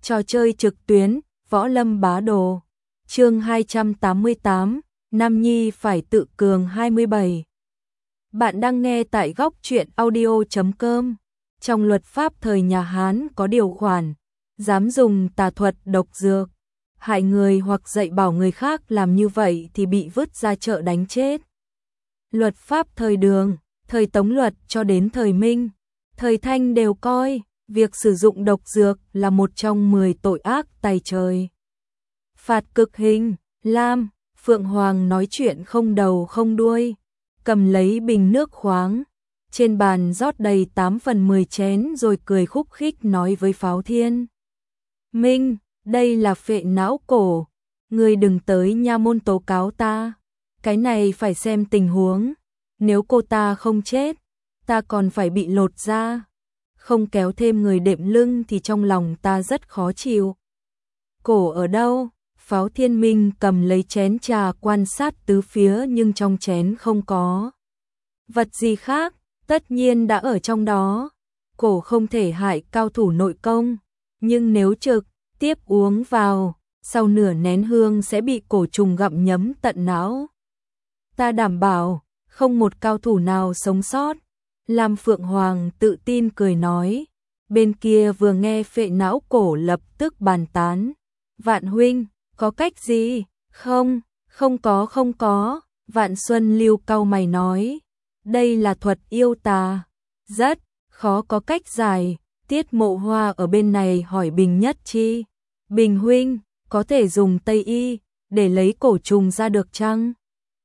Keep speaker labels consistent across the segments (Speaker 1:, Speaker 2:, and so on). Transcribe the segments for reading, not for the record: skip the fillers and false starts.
Speaker 1: Trò chơi trực tuyến, Võ Lâm Bá Đồ. Chương 288, Nam Nhi phải tự cường 27. Bạn đang nghe tại góc truyện audio.com. Trong luật pháp thời nhà Hán có điều khoản, dám dùng tà thuật độc dược, hại người hoặc dạy bảo người khác làm như vậy thì bị vứt ra chợ đánh chết. Luật pháp thời Đường, thời Tống luật cho đến thời Minh, thời Thanh đều coi việc sử dụng độc dược là một trong 10 tội ác tày trời. Phạt cực hình. Lam, Phượng Hoàng nói chuyện không đầu không đuôi, cầm lấy bình nước khoáng, trên bàn rót đầy 8/10 chén rồi cười khúc khích nói với Pháo Thiên. Minh, đây là phệ não cổ, ngươi đừng tới nha môn tố cáo ta, cái này phải xem tình huống, nếu cô ta không chết, ta còn phải bị lột da, không kéo thêm người đệm lưng thì trong lòng ta rất khó chịu. Cổ ở đâu? Pháo Thiên Minh cầm lấy chén trà quan sát tứ phía nhưng trong chén không có vật gì khác, tất nhiên đã ở trong đó. Cổ không thể hại cao thủ nội công, nhưng nếu trực tiếp uống vào, sau nửa nén hương sẽ bị cổ trùng gặm nhấm tận não. Ta đảm bảo, không một cao thủ nào sống sót. Lam Phượng Hoàng tự tin cười nói. Bên kia vừa nghe phệ não cổ lập tức bàn tán. Vạn huynh, có cách gì? Không có. Vạn Xuân Lưu cau mày nói. Đây là thuật yêu tà. Rất khó có cách giải. Tiết Mộ Hoa ở bên này hỏi Bình Nhất Chi. Bình huynh, có thể dùng Tây Y để lấy cổ trùng ra được chăng?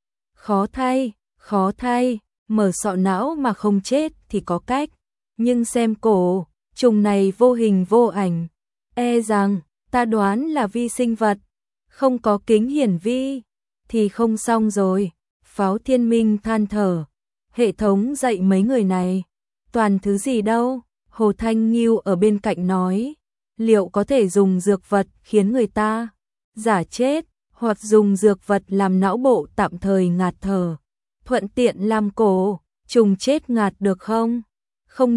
Speaker 1: Khó thay, mở sọ não mà không chết thì có cách. Nhưng xem cổ, trùng này vô hình vô ảnh. E rằng, ta đoán là vi sinh vật. Không có kính hiển vi, thì không xong rồi. Pháo Thiên Minh than thở. Hệ thống dạy mấy người này. Toàn thứ gì đâu? Hồ Thanh Nghiêu ở bên cạnh nói. Liệu có thể dùng dược vật khiến người ta giả chết, hoặc dùng dược vật làm não bộ tạm thời ngạt thở, thuận tiện làm cổ trùng chết ngạt được không? Không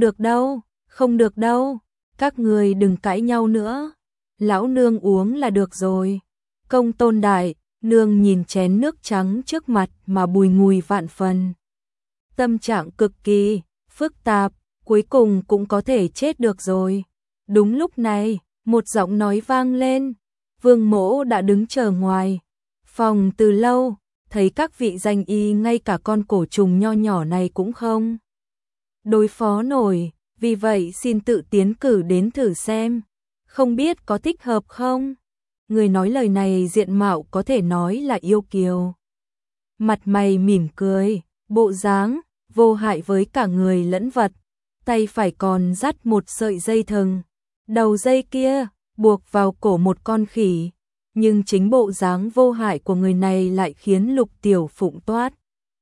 Speaker 1: được đâu, các người đừng cãi nhau nữa. Lão nương uống là được rồi. Công Tôn đại nương nhìn chén nước trắng trước mặt mà bùi ngùi vạn phần. Tâm trạng cực kỳ phức tạp, cuối cùng cũng có thể chết được rồi. Đúng lúc này, một giọng nói vang lên. Vương Mỗ đã đứng chờ ngoài phòng từ lâu, thấy các vị danh y ngay cả con cổ trùng nho nhỏ này cũng không đối phó nổi, vì vậy xin tự tiến cử đến thử xem, không biết có thích hợp không? Người nói lời này diện mạo có thể nói là yêu kiều. Mặt mày mỉm cười, bộ dáng vô hại với cả người lẫn vật, tay phải còn dắt một sợi dây thừng. Đầu dây kia buộc vào cổ một con khỉ, nhưng chính bộ dáng vô hại của người này lại khiến Lục Tiểu Phụng toát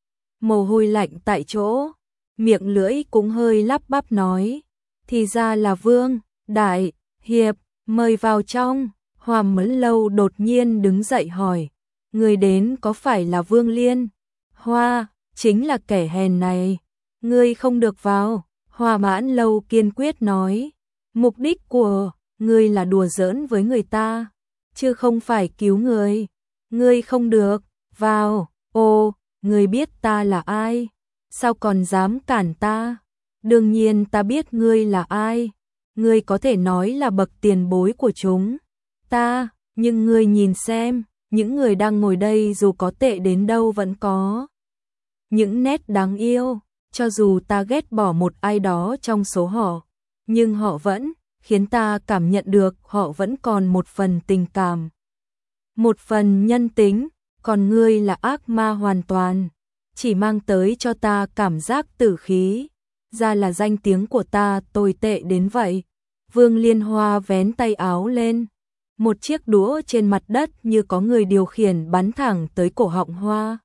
Speaker 1: mồ hôi lạnh tại chỗ, miệng lưỡi cũng hơi lắp bắp nói, thì ra là Vương đại hiệp, mời vào trong. Hoa Mẫn Lâu đột nhiên đứng dậy hỏi, người đến có phải là Vương Liên? Hoa, chính là kẻ hèn này, ngươi không được vào. Hoa Mãn Lâu kiên quyết nói, mục đích của ngươi là đùa giỡn với người ta, chứ không phải cứu người. Ngươi không được vào. Ô, ngươi biết ta là ai? Sao còn dám cản ta? Đương nhiên ta biết ngươi là ai. Ngươi có thể nói là bậc tiền bối của chúng ta, nhưng ngươi nhìn xem, những người đang ngồi đây dù có tệ đến đâu vẫn có những nét đáng yêu. Cho dù ta ghét bỏ một ai đó trong số họ, nhưng họ vẫn khiến ta cảm nhận được họ vẫn còn một phần tình cảm, một phần nhân tính, còn ngươi là ác ma hoàn toàn, chỉ mang tới cho ta cảm giác tử khí, ra là danh tiếng của ta tồi tệ đến vậy. Vương Liên Hoa vén tay áo lên, một chiếc đũa trên mặt đất như có người điều khiển bắn thẳng tới cổ họng Hoa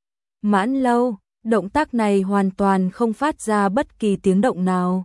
Speaker 1: Mãn Lâu. Động tác này hoàn toàn không phát ra bất kỳ tiếng động nào.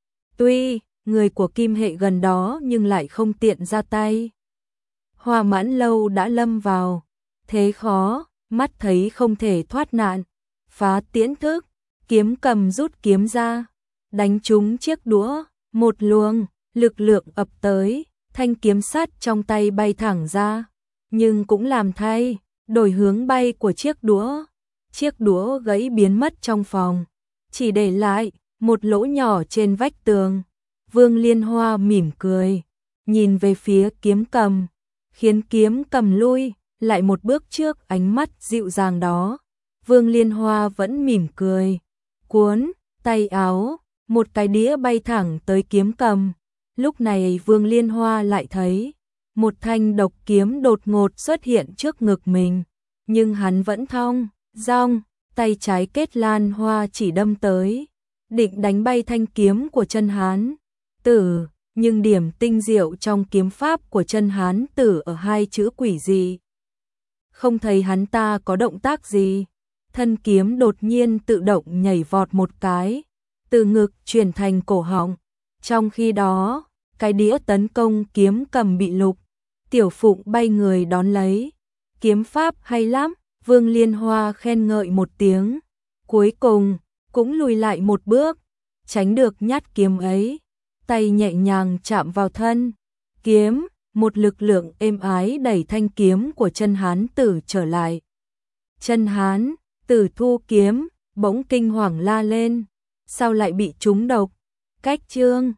Speaker 1: Tuy người của Kim hệ gần đó nhưng lại không tiện ra tay. Hoa Mãn Lâu đã lâm vào thế khó, mắt thấy không thể thoát nạn, phá tiễn thức, kiếm cầm rút kiếm ra, đánh trúng chiếc đũa, một luồng lực lượng ập tới, thanh kiếm sắt trong tay bay thẳng ra, nhưng cũng làm thay đổi hướng bay của chiếc đũa. Chiếc đũa gãy biến mất trong phòng, chỉ để lại một lỗ nhỏ trên vách tường. Vương Liên Hoa mỉm cười, nhìn về phía kiếm cầm, khiến kiếm cầm lui lại một bước trước ánh mắt dịu dàng đó. Vương Liên Hoa vẫn mỉm cười, cuốn tay áo, một cái đĩa bay thẳng tới kiếm cầm. Lúc này Vương Liên Hoa lại thấy một thanh độc kiếm đột ngột xuất hiện trước ngực mình, nhưng hắn vẫn thong dong, tay trái kết lan hoa chỉ đâm tới, định đánh bay thanh kiếm của Chân Hán Tử, nhưng điểm tinh diệu trong kiếm pháp của Chân Hán Tử ở hai chữ quỷ dị. Không thấy hắn ta có động tác gì, thân kiếm đột nhiên tự động nhảy vọt một cái, từ ngực chuyển thành cổ họng. Trong khi đó, cái đĩa tấn công kiếm cầm bị Lục Tiểu Phụng bay người đón lấy. Kiếm pháp hay lắm, Vương Liên Hoa khen ngợi một tiếng, cuối cùng cũng lùi lại một bước, tránh được nhát kiếm ấy, tay nhẹ nhàng chạm vào thân kiếm, một lực lượng êm ái đẩy thanh kiếm của Chân Hán Tử trở lại. Chân Hán Tử thu kiếm, bỗng kinh hoàng la lên, sao lại bị trúng độc? Cách chương